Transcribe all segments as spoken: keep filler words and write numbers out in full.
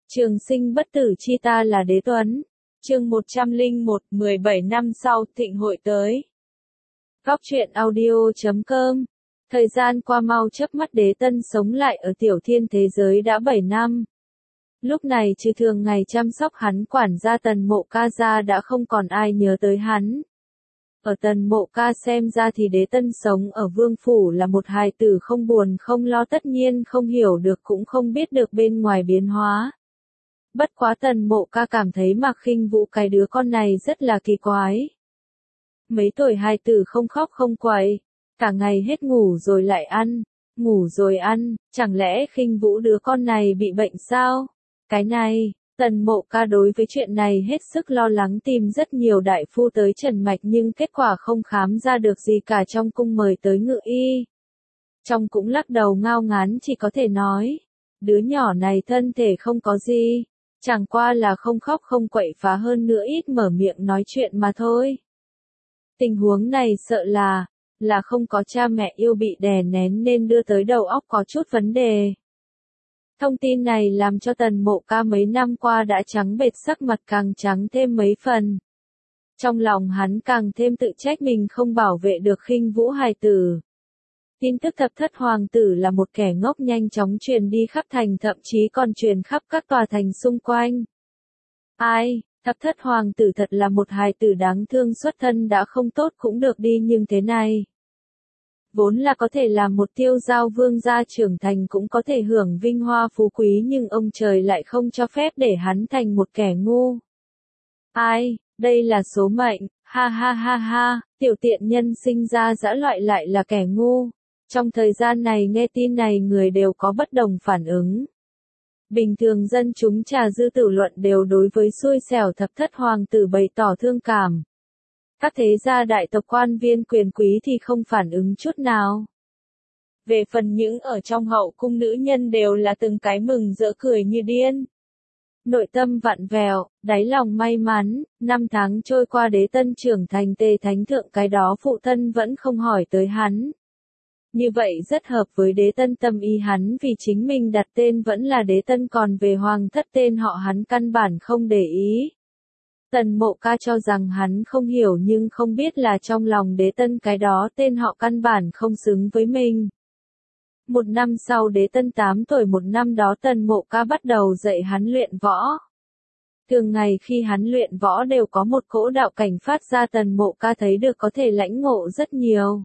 Trường sinh bất tử chi ta là Đế Tuấn. Chương một trăm lẻ một, mười bảy năm sau, thịnh hội tới. Góc truyện audio chấm com. Thời gian qua mau chớp mắt, Đế Tân sống lại ở tiểu thiên thế giới đã bảy năm. Lúc này trừ thường ngày chăm sóc hắn quản gia Tần Mộ Ca ra đã không còn ai nhớ tới hắn. Ở Tần Mộ Ca xem ra thì Đế Tân sống ở vương phủ là một hài tử không buồn không lo, tất nhiên không hiểu được cũng không biết được bên ngoài biến hóa. Bất quá Tần Mộ Ca cảm thấy Mạc Khinh Vũ cái đứa con này rất là kỳ quái. Mấy tuổi hài tử không khóc không quậy, cả ngày hết ngủ rồi lại ăn, ngủ rồi ăn, chẳng lẽ Khinh Vũ đứa con này bị bệnh sao? Cái này, Tần Mộ Ca đối với chuyện này hết sức lo lắng, tìm rất nhiều đại phu tới trần mạch nhưng kết quả không khám ra được gì cả, trong cung mời tới ngự y. Trong cũng lắc đầu ngao ngán, chỉ có thể nói, đứa nhỏ này thân thể không có gì, chẳng qua là không khóc không quậy phá, hơn nữa ít mở miệng nói chuyện mà thôi. Tình huống này sợ là, là không có cha mẹ yêu bị đè nén nên đưa tới đầu óc có chút vấn đề. Thông tin này làm cho Tần Mộ Ca mấy năm qua đã trắng bệch, sắc mặt càng trắng thêm mấy phần. Trong lòng hắn càng thêm tự trách mình không bảo vệ được Khinh Vũ hài tử. Tin tức thập thất hoàng tử là một kẻ ngốc nhanh chóng truyền đi khắp thành, thậm chí còn truyền khắp các tòa thành xung quanh. Ai, thập thất hoàng tử thật là một hài tử đáng thương, xuất thân đã không tốt cũng được đi, nhưng thế này. Vốn là có thể làm một tiêu giao vương gia trưởng thành, cũng có thể hưởng vinh hoa phú quý, nhưng ông trời lại không cho phép để hắn thành một kẻ ngu. Ai, đây là số mệnh, ha ha ha ha, tiểu tiện nhân sinh ra dã loại lại là kẻ ngu. Trong thời gian này nghe tin này người đều có bất đồng phản ứng. Bình thường dân chúng trà dư tử luận đều đối với xui xẻo thập thất hoàng tử bày tỏ thương cảm. Các thế gia đại tộc quan viên quyền quý thì không phản ứng chút nào. Về phần những ở trong hậu cung nữ nhân đều là từng cái mừng rỡ cười như điên. Nội tâm vặn vẹo, đáy lòng may mắn, năm tháng trôi qua Đế Tân trưởng thành tề thánh thượng, cái đó phụ thân vẫn không hỏi tới hắn. Như vậy rất hợp với Đế Tân tâm ý, hắn vì chính mình đặt tên vẫn là Đế Tân, còn về hoàng thất tên họ hắn căn bản không để ý. Tần Mộ Ca cho rằng hắn không hiểu, nhưng không biết là trong lòng Đế Tân cái đó tên họ căn bản không xứng với mình. Một năm sau Đế Tân tám tuổi, một năm đó Tần Mộ Ca bắt đầu dạy hắn luyện võ. Thường ngày khi hắn luyện võ đều có một cỗ đạo cảnh phát ra, Tần Mộ Ca thấy được có thể lãnh ngộ rất nhiều.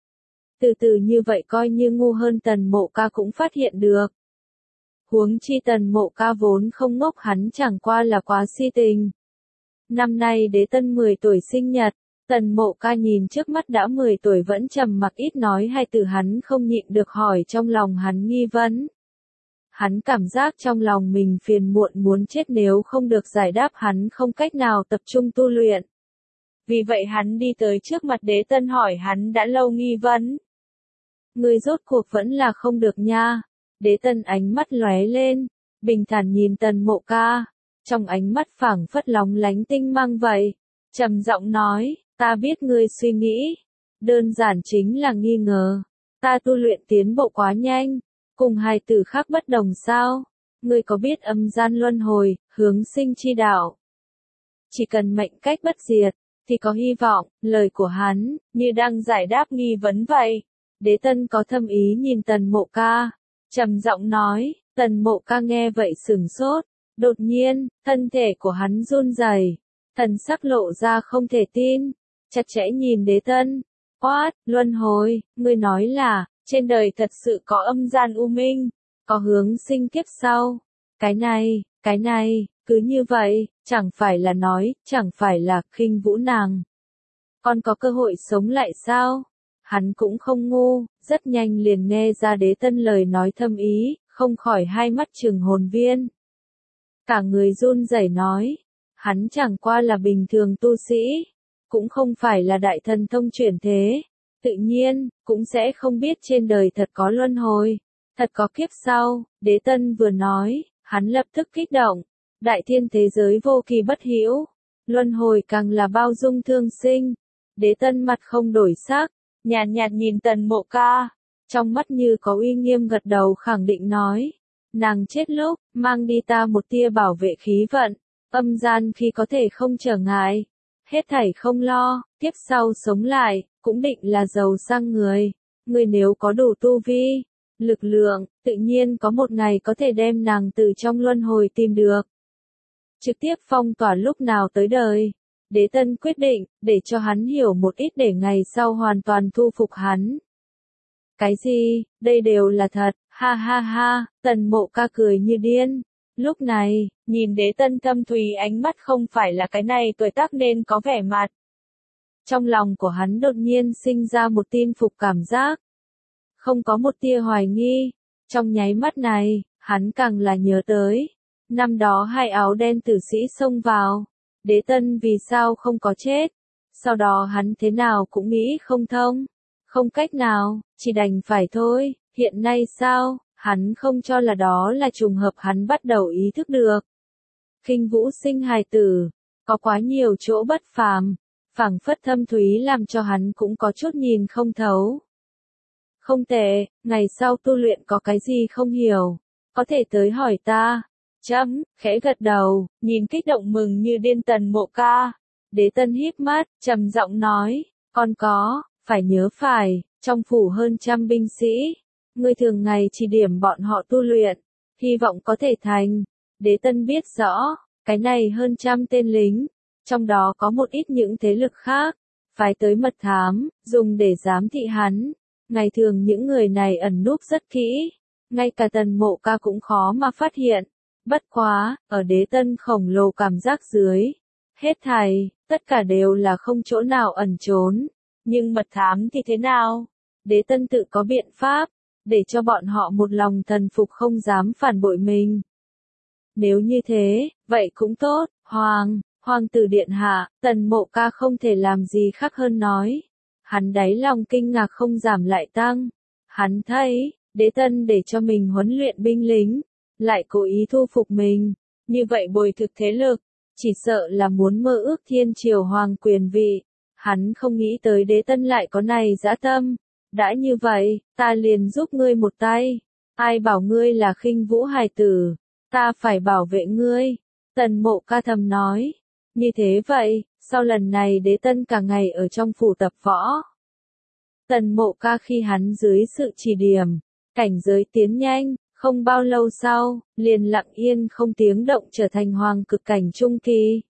Từ từ như vậy coi như ngu hơn Tần Mộ Ca cũng phát hiện được. Huống chi Tần Mộ Ca vốn không ngốc, hắn chẳng qua là quá si tình. Năm nay Đế Tân mười tuổi sinh nhật, Tần Mộ Ca nhìn trước mắt đã mười tuổi vẫn trầm mặc ít nói hay từ hắn không nhịn được hỏi trong lòng hắn nghi vấn. Hắn cảm giác trong lòng mình phiền muộn muốn chết, nếu không được giải đáp hắn không cách nào tập trung tu luyện. Vì vậy hắn đi tới trước mặt Đế Tân hỏi hắn đã lâu nghi vấn. Người rốt cuộc vẫn là không được nha. Đế Tân ánh mắt lóe lên, bình thản nhìn Tần Mộ Ca. Trong ánh mắt phảng phất lóng lánh tinh mang vậy, trầm giọng nói, ta biết ngươi suy nghĩ, đơn giản chính là nghi ngờ, ta tu luyện tiến bộ quá nhanh, cùng hài tử khác bất đồng sao, ngươi có biết âm gian luân hồi, hướng sinh chi đạo. Chỉ cần mệnh cách bất diệt, thì có hy vọng, lời của hắn, như đang giải đáp nghi vấn vậy. Đế Tân có thâm ý nhìn Tần Mộ Ca, trầm giọng nói, Tần Mộ Ca nghe vậy sửng sốt. Đột nhiên, thân thể của hắn run rẩy, thần sắc lộ ra không thể tin, chặt chẽ nhìn Đế Tân. What, luân hồi, ngươi nói là, trên đời thật sự có âm gian u minh, có hướng sinh kiếp sau. Cái này, cái này, cứ như vậy, chẳng phải là nói, chẳng phải là Khinh Vũ nàng. Còn có cơ hội sống lại sao? Hắn cũng không ngu, rất nhanh liền nghe ra Đế Tân lời nói thâm ý, không khỏi hai mắt trừng hồn viên. Cả người run rẩy nói, hắn chẳng qua là bình thường tu sĩ, cũng không phải là đại thần thông chuyển thế, tự nhiên, cũng sẽ không biết trên đời thật có luân hồi, thật có kiếp sau. Đế Tân vừa nói, hắn lập tức kích động, đại thiên thế giới vô kỳ bất hữu, luân hồi càng là bao dung thương sinh. Đế Tân mặt không đổi sắc, nhàn nhạt nhìn Tần Mộ Ca, trong mắt như có uy nghiêm, gật đầu khẳng định nói, nàng chết lúc, mang đi ta một tia bảo vệ khí vận, âm gian khi có thể không trở ngại, hết thảy không lo, tiếp sau sống lại, cũng định là giàu sang người, người nếu có đủ tu vi, lực lượng, tự nhiên có một ngày có thể đem nàng từ trong luân hồi tìm được. Trực tiếp phong tỏa lúc nào tới đời. Đế Tân quyết định, để cho hắn hiểu một ít để ngày sau hoàn toàn thu phục hắn. Cái gì, đây đều là thật, ha ha ha, Tần Mộ Ca cười như điên. Lúc này, nhìn Đế Tân thâm thúy ánh mắt không phải là cái này tuổi tác nên có vẻ mặt. Trong lòng của hắn đột nhiên sinh ra một tin phục cảm giác. Không có một tia hoài nghi. Trong nháy mắt này, hắn càng là nhớ tới. Năm đó hai áo đen tử sĩ xông vào. Đế Tân vì sao không có chết? Sau đó hắn thế nào cũng nghĩ không thông. Không cách nào, chỉ đành phải thôi. Hiện nay sao? Hắn không cho là đó là trùng hợp, hắn bắt đầu ý thức được. Khinh Vũ sinh hài tử, có quá nhiều chỗ bất phàm, phảng phất thâm thúy làm cho hắn cũng có chút nhìn không thấu. Không tệ, ngày sau tu luyện có cái gì không hiểu, có thể tới hỏi ta. Chấm, khẽ gật đầu, nhìn kích động mừng như điên Tần Mộ Ca. Đế Tân híp mắt, trầm giọng nói, còn có, phải nhớ phải, trong phủ hơn trăm binh sĩ, ngươi thường ngày chỉ điểm bọn họ tu luyện, hy vọng có thể thành. Đế Tân biết rõ, cái này hơn trăm tên lính, trong đó có một ít những thế lực khác, phải tới mật thám, dùng để giám thị hắn. Ngày thường những người này ẩn núp rất kỹ, ngay cả Tần Mộ Ca cũng khó mà phát hiện. Bất quá, ở Đế Tân khổng lồ cảm giác dưới, hết thảy, tất cả đều là không chỗ nào ẩn trốn. Nhưng mật thám thì thế nào? Đế Tân tự có biện pháp, để cho bọn họ một lòng thần phục không dám phản bội mình. Nếu như thế, vậy cũng tốt, Hoàng, Hoàng tử điện hạ, Tần Mộ Ca không thể làm gì khác hơn nói. Hắn đáy lòng kinh ngạc không giảm lại tăng. Hắn thấy, Đế Tân để cho mình huấn luyện binh lính, lại cố ý thu phục mình, như vậy bồi thực thế lực, chỉ sợ là muốn mơ ước thiên triều hoàng quyền vị. Hắn không nghĩ tới Đế Tân lại có này dã tâm. Đã như vậy, ta liền giúp ngươi một tay. Ai bảo ngươi là Khinh Vũ hài tử, ta phải bảo vệ ngươi. Tần Mộ Ca thầm nói. Như thế vậy, sau lần này Đế Tân cả ngày ở trong phủ tập võ. Tần Mộ Ca khi hắn dưới sự chỉ điểm, cảnh giới tiến nhanh, không bao lâu sau, liền lặng yên không tiếng động trở thành hoàng cực cảnh trung kỳ.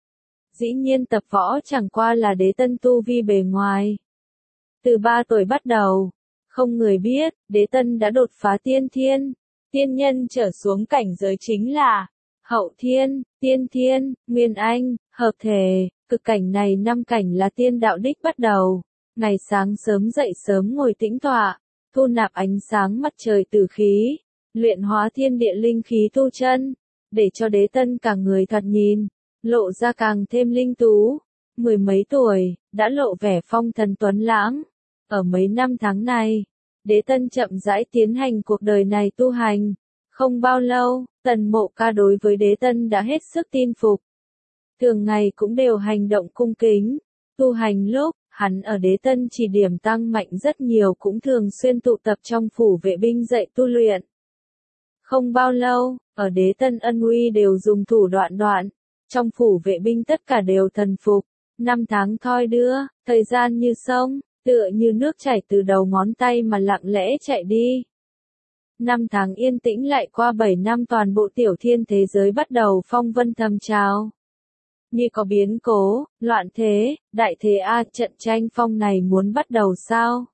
Dĩ nhiên tập võ chẳng qua là Đế Tân tu vi bề ngoài. Từ ba tuổi bắt đầu, không người biết, Đế Tân đã đột phá tiên thiên, tiên nhân trở xuống cảnh giới chính là hậu thiên, tiên thiên, nguyên anh, hợp thể, cực cảnh này năm cảnh là tiên đạo đích bắt đầu. Ngày sáng sớm dậy sớm ngồi tĩnh tọa, thu nạp ánh sáng mặt trời tử khí, luyện hóa thiên địa linh khí tu chân, để cho Đế Tân cả người thoạt nhìn, lộ ra càng thêm linh tú. Mười mấy tuổi, đã lộ vẻ phong thần tuấn lãng. Ở mấy năm tháng này, Đế Tân chậm rãi tiến hành cuộc đời này tu hành. Không bao lâu, Tần Mộ Ca đối với Đế Tân đã hết sức tin phục. Thường ngày cũng đều hành động cung kính. Tu hành lúc, hắn ở Đế Tân chỉ điểm tăng mạnh rất nhiều, cũng thường xuyên tụ tập trong phủ vệ binh dạy tu luyện. Không bao lâu, ở Đế Tân ân uy đều dùng thủ đoạn đoạn. Trong phủ vệ binh tất cả đều thần phục. Năm tháng thoi đưa, thời gian như sông, tựa như nước chảy từ đầu ngón tay mà lặng lẽ chạy đi. Năm tháng yên tĩnh lại qua bảy năm, toàn bộ tiểu thiên thế giới bắt đầu phong vân thầm trào. Như có biến cố, loạn thế, đại thế a, trận tranh phong này muốn bắt đầu sao?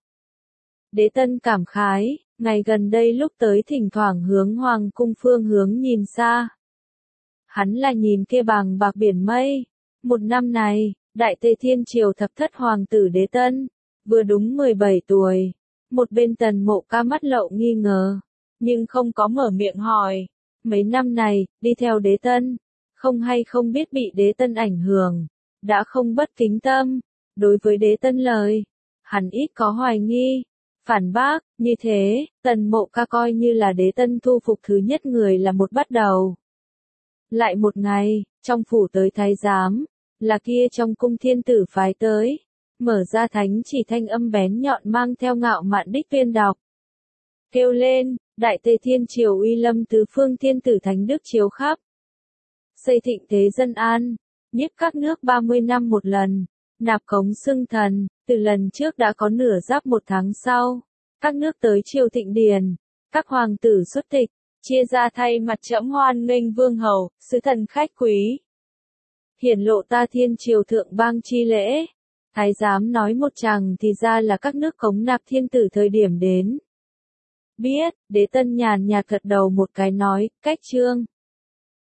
Đế Tân cảm khái, ngày gần đây lúc tới thỉnh thoảng hướng hoàng cung phương hướng nhìn xa. Hắn là nhìn kia bàng bạc biển mây. Một năm này, đại tề thiên triều thập thất hoàng tử Đế Tân, vừa đúng mười bảy tuổi. Một bên Tần Mộ Ca mắt lậu nghi ngờ, nhưng không có mở miệng hỏi. Mấy năm này, đi theo Đế Tân, không hay không biết bị Đế Tân ảnh hưởng, đã không bất kính tâm. Đối với Đế Tân lời, hắn ít có hoài nghi, phản bác. Như thế, Tần Mộ Ca coi như là Đế Tân thu phục thứ nhất người là một bắt đầu. Lại một ngày, trong phủ tới thái giám, là kia trong cung thiên tử phái tới, mở ra thánh chỉ thanh âm bén nhọn mang theo ngạo mạn đích tuyên đọc. Kêu lên, đại tề thiên triều uy lâm tứ phương thiên tử thánh đức chiếu khắp. Xây thịnh thế dân an, nhiếp các nước ba mươi năm một lần, nạp cống xưng thần, từ lần trước đã có nửa giáp một tháng sau. Các nước tới triều thịnh điền, các hoàng tử xuất tịch, chia ra thay mặt trẫm hoan nghênh vương hầu, sứ thần khách quý. Hiển lộ ta thiên triều thượng bang chi lễ. Thái giám nói một chàng thì ra là các nước cống nạp thiên tử thời điểm đến. Biết, đế tân nhàn nhạt gật đầu một cái nói, cách trương.